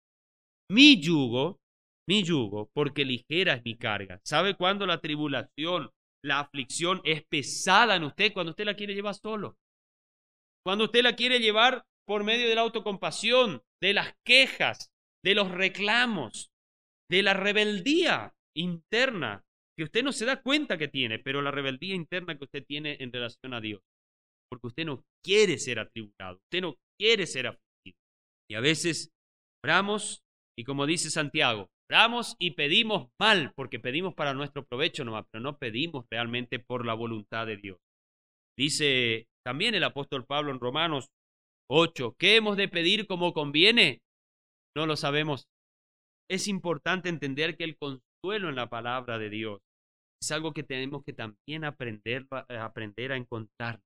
mi yugo, mi yugo, porque ligera es mi carga? ¿Sabe cuándo la tribulación, la aflicción es pesada en usted? Cuando usted la quiere llevar solo. Cuando usted la quiere llevar por medio de la autocompasión, de las quejas, de los reclamos, de la rebeldía interna, que usted no se da cuenta que tiene, pero la rebeldía interna que usted tiene en relación a Dios, porque usted no quiere ser atribulado, usted no quiere ser afligido. Y a veces oramos, y como dice Santiago, oramos y pedimos mal, porque pedimos para nuestro provecho nomás, pero no pedimos realmente por la voluntad de Dios. Dice también el apóstol Pablo en Romanos ocho, ¿qué hemos de pedir como conviene? No lo sabemos. Es importante entender que el consuelo en la palabra de Dios es algo que tenemos que también aprender, aprender a encontrar.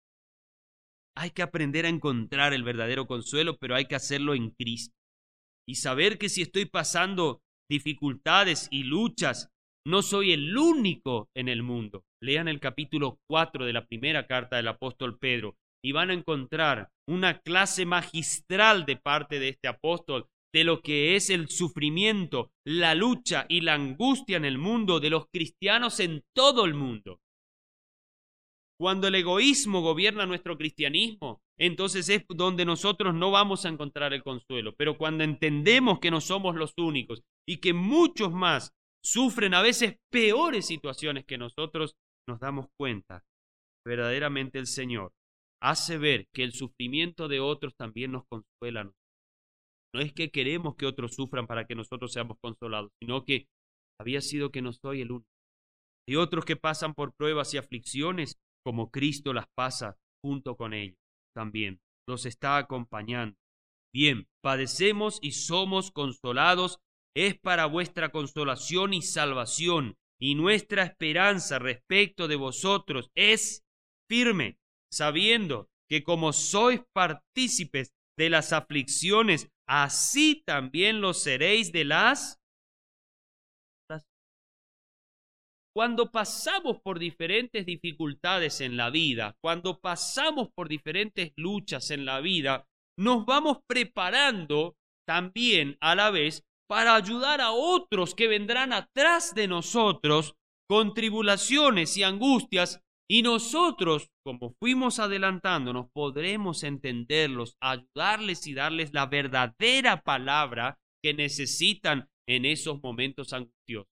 Hay que aprender a encontrar el verdadero consuelo, pero hay que hacerlo en Cristo. Y saber que si estoy pasando dificultades y luchas, no soy el único en el mundo. Lean el capítulo cuatro de la primera carta del apóstol Pedro y van a encontrar una clase magistral de parte de este apóstol de lo que es el sufrimiento, la lucha y la angustia en el mundo de los cristianos en todo el mundo. Cuando el egoísmo gobierna nuestro cristianismo, entonces es donde nosotros no vamos a encontrar el consuelo. Pero cuando entendemos que no somos los únicos y que muchos más sufren a veces peores situaciones que nosotros, nos damos cuenta. Verdaderamente el Señor hace ver que el sufrimiento de otros también nos consuela. No es que queremos que otros sufran para que nosotros seamos consolados, sino que había sido que no soy el único. Hay otros que pasan por pruebas y aflicciones como Cristo las pasa junto con ellos también. Los está acompañando. Bien, padecemos y somos consolados, es para vuestra consolación y salvación, y nuestra esperanza respecto de vosotros es firme, sabiendo que como sois partícipes de las aflicciones, así también lo seréis de las cuando pasamos por diferentes dificultades en la vida, cuando pasamos por diferentes luchas en la vida, nos vamos preparando también a la vez para ayudar a otros que vendrán atrás de nosotros con tribulaciones y angustias, y nosotros, como fuimos adelantándonos, podremos entenderlos, ayudarles y darles la verdadera palabra que necesitan en esos momentos angustiosos.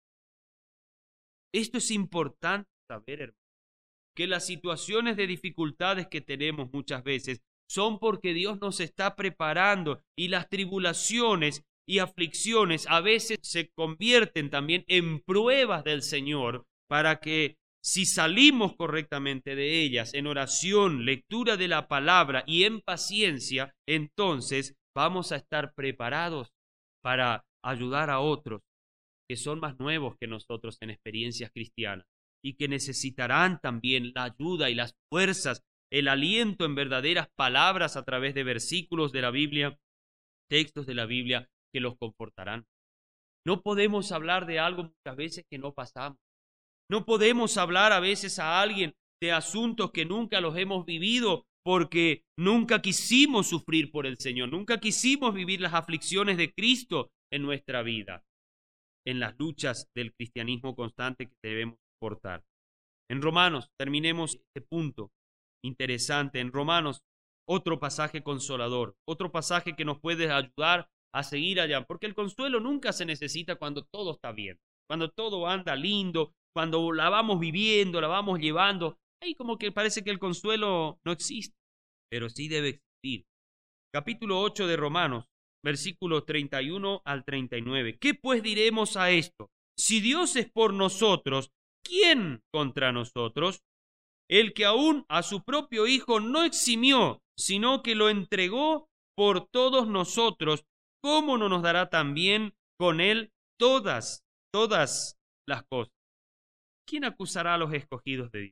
Esto es importante saber, hermano, que las situaciones de dificultades que tenemos muchas veces son porque Dios nos está preparando, y las tribulaciones y aflicciones a veces se convierten también en pruebas del Señor, para que si salimos correctamente de ellas en oración, lectura de la palabra y en paciencia, entonces vamos a estar preparados para ayudar a otros que son más nuevos que nosotros en experiencias cristianas y que necesitarán también la ayuda y las fuerzas, el aliento en verdaderas palabras a través de versículos de la Biblia, textos de la Biblia que los confortarán. No podemos hablar de algo muchas veces que no pasamos. No podemos hablar a veces a alguien de asuntos que nunca los hemos vivido, porque nunca quisimos sufrir por el Señor, nunca quisimos vivir las aflicciones de Cristo en nuestra vida, en las luchas del cristianismo constante que debemos soportar. En Romanos, terminemos este punto interesante. En Romanos, otro pasaje consolador, otro pasaje que nos puede ayudar a seguir allá, porque el consuelo nunca se necesita cuando todo está bien, cuando todo anda lindo, cuando la vamos viviendo, la vamos llevando. Ahí como que parece que el consuelo no existe, pero sí debe existir. Capítulo ocho de Romanos, versículos treinta y uno al treinta y nueve. ¿Qué pues diremos a esto? Si Dios es por nosotros, ¿quién contra nosotros? El que aún a su propio Hijo no eximió, sino que lo entregó por todos nosotros, ¿cómo no nos dará también con él todas, todas las cosas? ¿Quién acusará a los escogidos de Dios?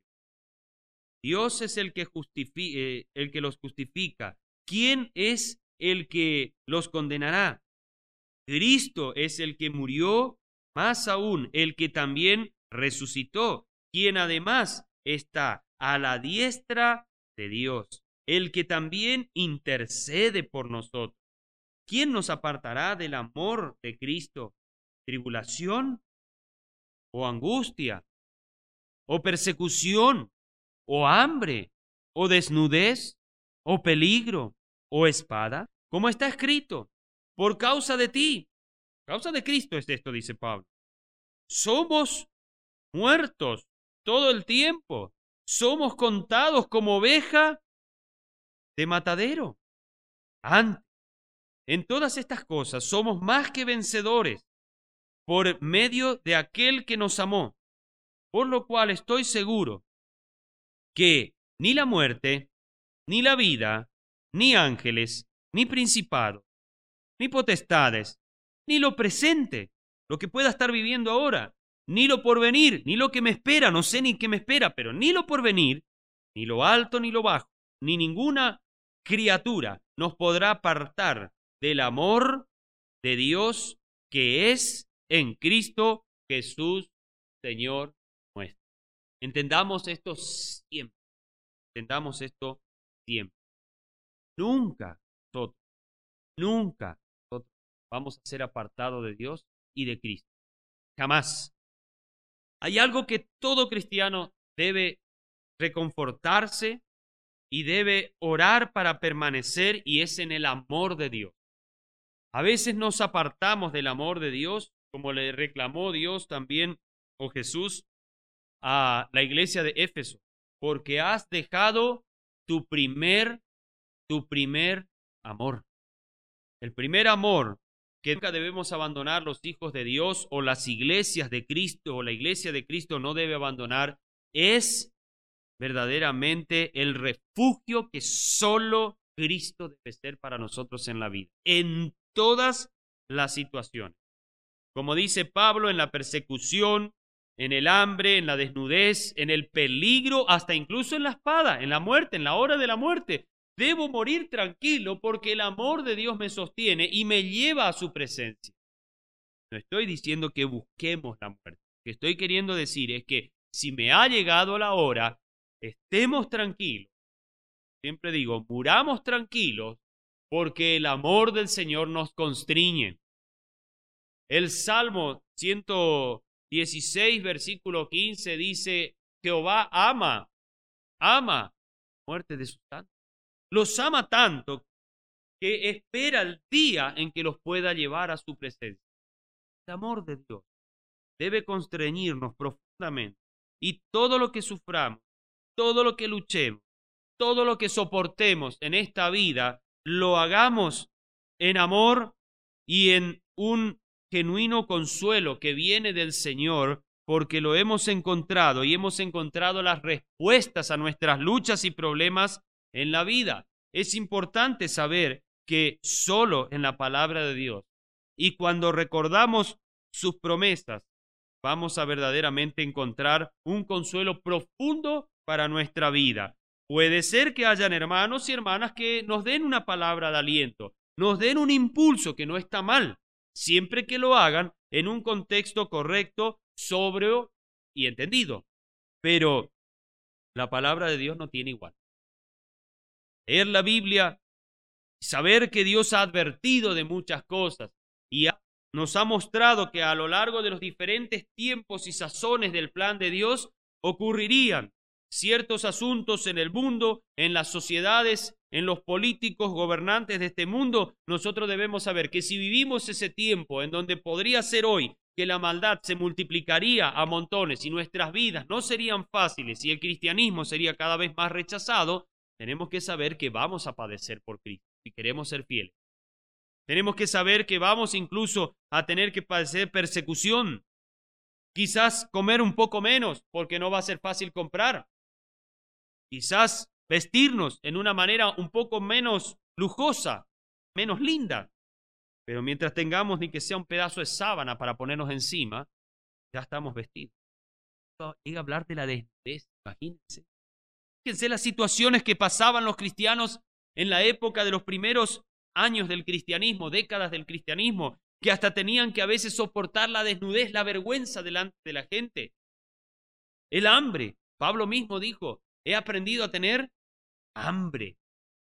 Dios es el que justifica, eh, el que los justifica. ¿Quién es el que los condenará? Cristo es el que murió, más aún el que también resucitó, quien además está a la diestra de Dios, el que también intercede por nosotros. ¿Quién nos apartará del amor de Cristo? ¿Tribulación o angustia o persecución o hambre o desnudez o peligro o espada? Como está escrito, por causa de ti, causa de Cristo es esto, dice Pablo, somos muertos todo el tiempo, somos contados como oveja de matadero. Antes, en todas estas cosas somos más que vencedores por medio de aquel que nos amó, por lo cual estoy seguro que ni la muerte, ni la vida, ni ángeles, ni principados, ni potestades, ni lo presente, lo que pueda estar viviendo ahora, ni lo porvenir, ni lo que me espera, no sé ni qué me espera, pero ni lo porvenir, ni lo alto ni lo bajo, ni ninguna criatura nos podrá apartar del amor de Dios que es en Cristo Jesús, Señor nuestro. Entendamos esto siempre, entendamos esto siempre. Nunca nosotros, nunca nosotros vamos a ser apartados de Dios y de Cristo. Jamás. Hay algo que todo cristiano debe reconfortarse y debe orar para permanecer, y es en el amor de Dios. A veces nos apartamos del amor de Dios, como le reclamó Dios también, o Jesús, a la iglesia de Éfeso, porque has dejado tu primer, tu primer amor. El primer amor que nunca debemos abandonar los hijos de Dios o las iglesias de Cristo o la iglesia de Cristo no debe abandonar es verdaderamente el refugio que solo Cristo debe ser para nosotros en la vida, en todas las situaciones. Como dice Pablo, en la persecución, en el hambre, en la desnudez, en el peligro, hasta incluso en la espada, en la muerte, en la hora de la muerte. Debo morir tranquilo porque el amor de Dios me sostiene y me lleva a su presencia. No estoy diciendo que busquemos la muerte. que estoy queriendo decir es que si me ha llegado la hora, estemos tranquilos. Siempre digo, muramos tranquilos porque el amor del Señor nos constriñe. El Salmo ciento dieciséis, versículo quince dice, Jehová ama, ama la muerte de sus santos. Los ama tanto que espera el día en que los pueda llevar a su presencia. El amor de Dios debe constreñirnos profundamente y todo lo que suframos, todo lo que luchemos, todo lo que soportemos en esta vida, lo hagamos en amor y en un genuino consuelo que viene del Señor, porque lo hemos encontrado y hemos encontrado las respuestas a nuestras luchas y problemas en la vida. Es importante saber que solo en la palabra de Dios y cuando recordamos sus promesas, vamos a verdaderamente encontrar un consuelo profundo para nuestra vida. Puede ser que hayan hermanos y hermanas que nos den una palabra de aliento, nos den un impulso que no está mal, siempre que lo hagan en un contexto correcto, sobrio y entendido. Pero la palabra de Dios no tiene igual. Leer la Biblia, saber que Dios ha advertido de muchas cosas y ha, nos ha mostrado que a lo largo de los diferentes tiempos y sazones del plan de Dios ocurrirían ciertos asuntos en el mundo, en las sociedades, en los políticos, gobernantes de este mundo. Nosotros debemos saber que si vivimos ese tiempo en donde podría ser hoy que la maldad se multiplicaría a montones y nuestras vidas no serían fáciles y el cristianismo sería cada vez más rechazado, tenemos que saber que vamos a padecer por Cristo si queremos ser fieles. Tenemos que saber que vamos incluso a tener que padecer persecución. Quizás comer un poco menos porque no va a ser fácil comprar. Quizás vestirnos en una manera un poco menos lujosa, menos linda. Pero mientras tengamos ni que sea un pedazo de sábana para ponernos encima, ya estamos vestidos. Llega a hablar de la desnudez, imagínense. Fíjense las situaciones que pasaban los cristianos en la época de los primeros años del cristianismo, décadas del cristianismo, que hasta tenían que a veces soportar la desnudez, la vergüenza delante de la gente. El hambre. Pablo mismo dijo, he aprendido a tener hambre.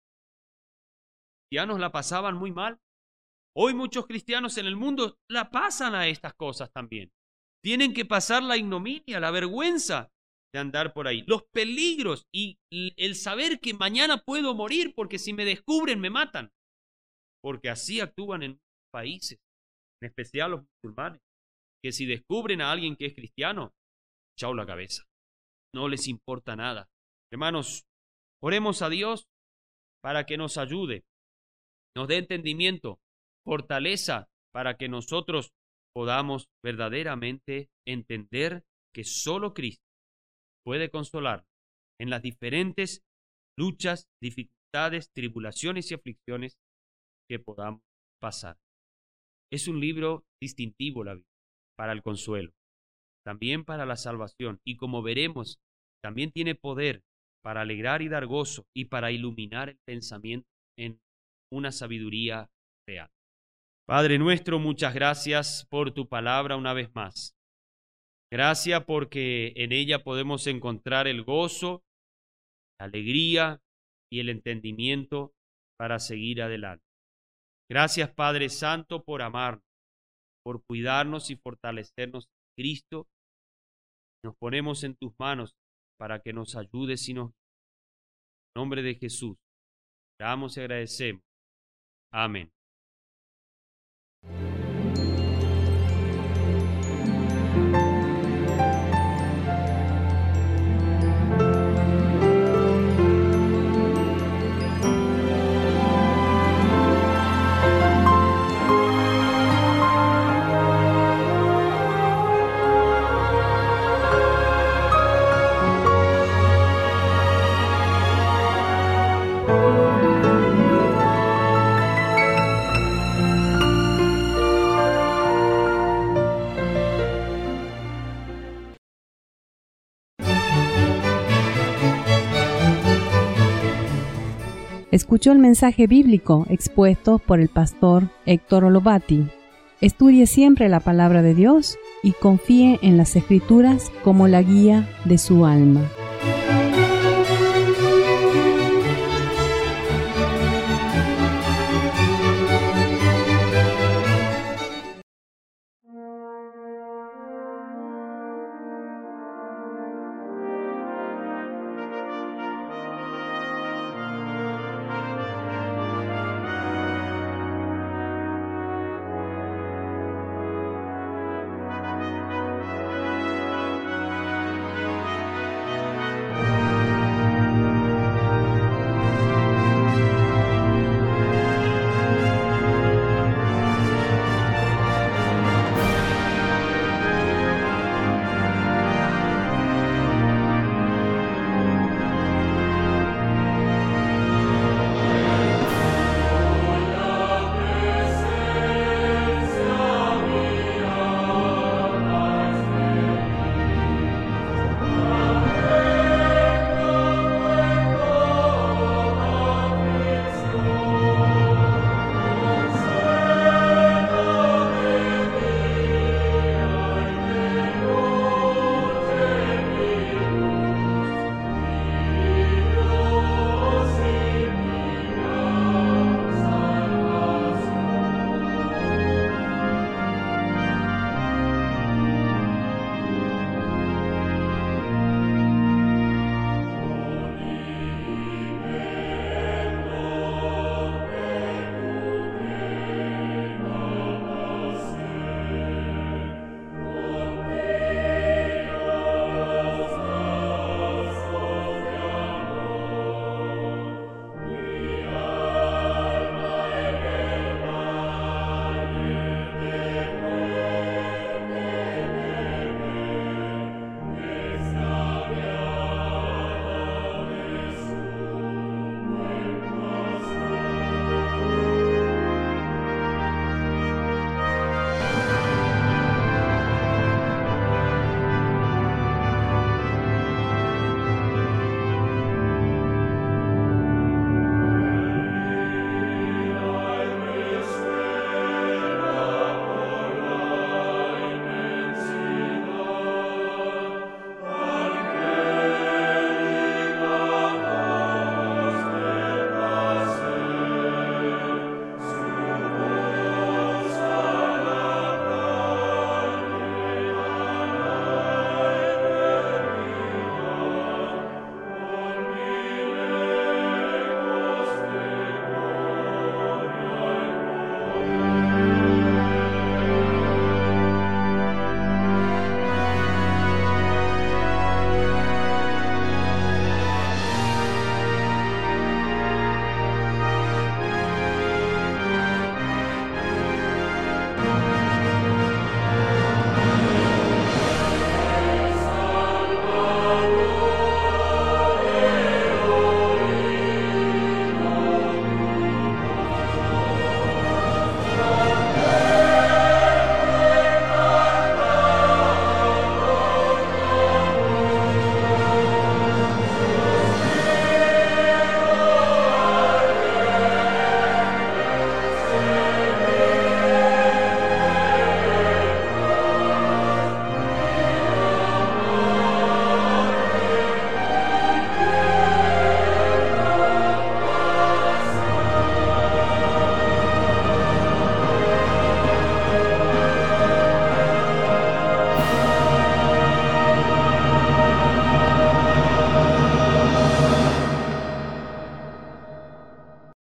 Los cristianos la pasaban muy mal. Hoy muchos cristianos en el mundo la pasan a estas cosas también. Tienen que pasar la ignominia, la vergüenza de andar por ahí, los peligros y el saber que mañana puedo morir porque si me descubren me matan. Porque así actúan en países, en especial los musulmanes, que si descubren a alguien que es cristiano, chao la cabeza. No les importa nada. Hermanos, oremos a Dios para que nos ayude, nos dé entendimiento, fortaleza para que nosotros podamos verdaderamente entender que solo Cristo puede consolar en las diferentes luchas, dificultades, tribulaciones y aflicciones que podamos pasar. Es un libro distintivo la Biblia, para el consuelo, también para la salvación y como veremos, también tiene poder para alegrar y dar gozo y para iluminar el pensamiento en una sabiduría real. Padre nuestro, muchas gracias por tu palabra una vez más. Gracias porque en ella podemos encontrar el gozo, la alegría y el entendimiento para seguir adelante. Gracias, Padre Santo, por amarnos, por cuidarnos y fortalecernos en Cristo. Nos ponemos en tus manos para que nos ayudes y nos guíes. En nombre de Jesús, damos y agradecemos. Amén. Escuchó el mensaje bíblico expuesto por el pastor Héctor Olobati. Estudie siempre la palabra de Dios y confíe en las Escrituras como la guía de su alma.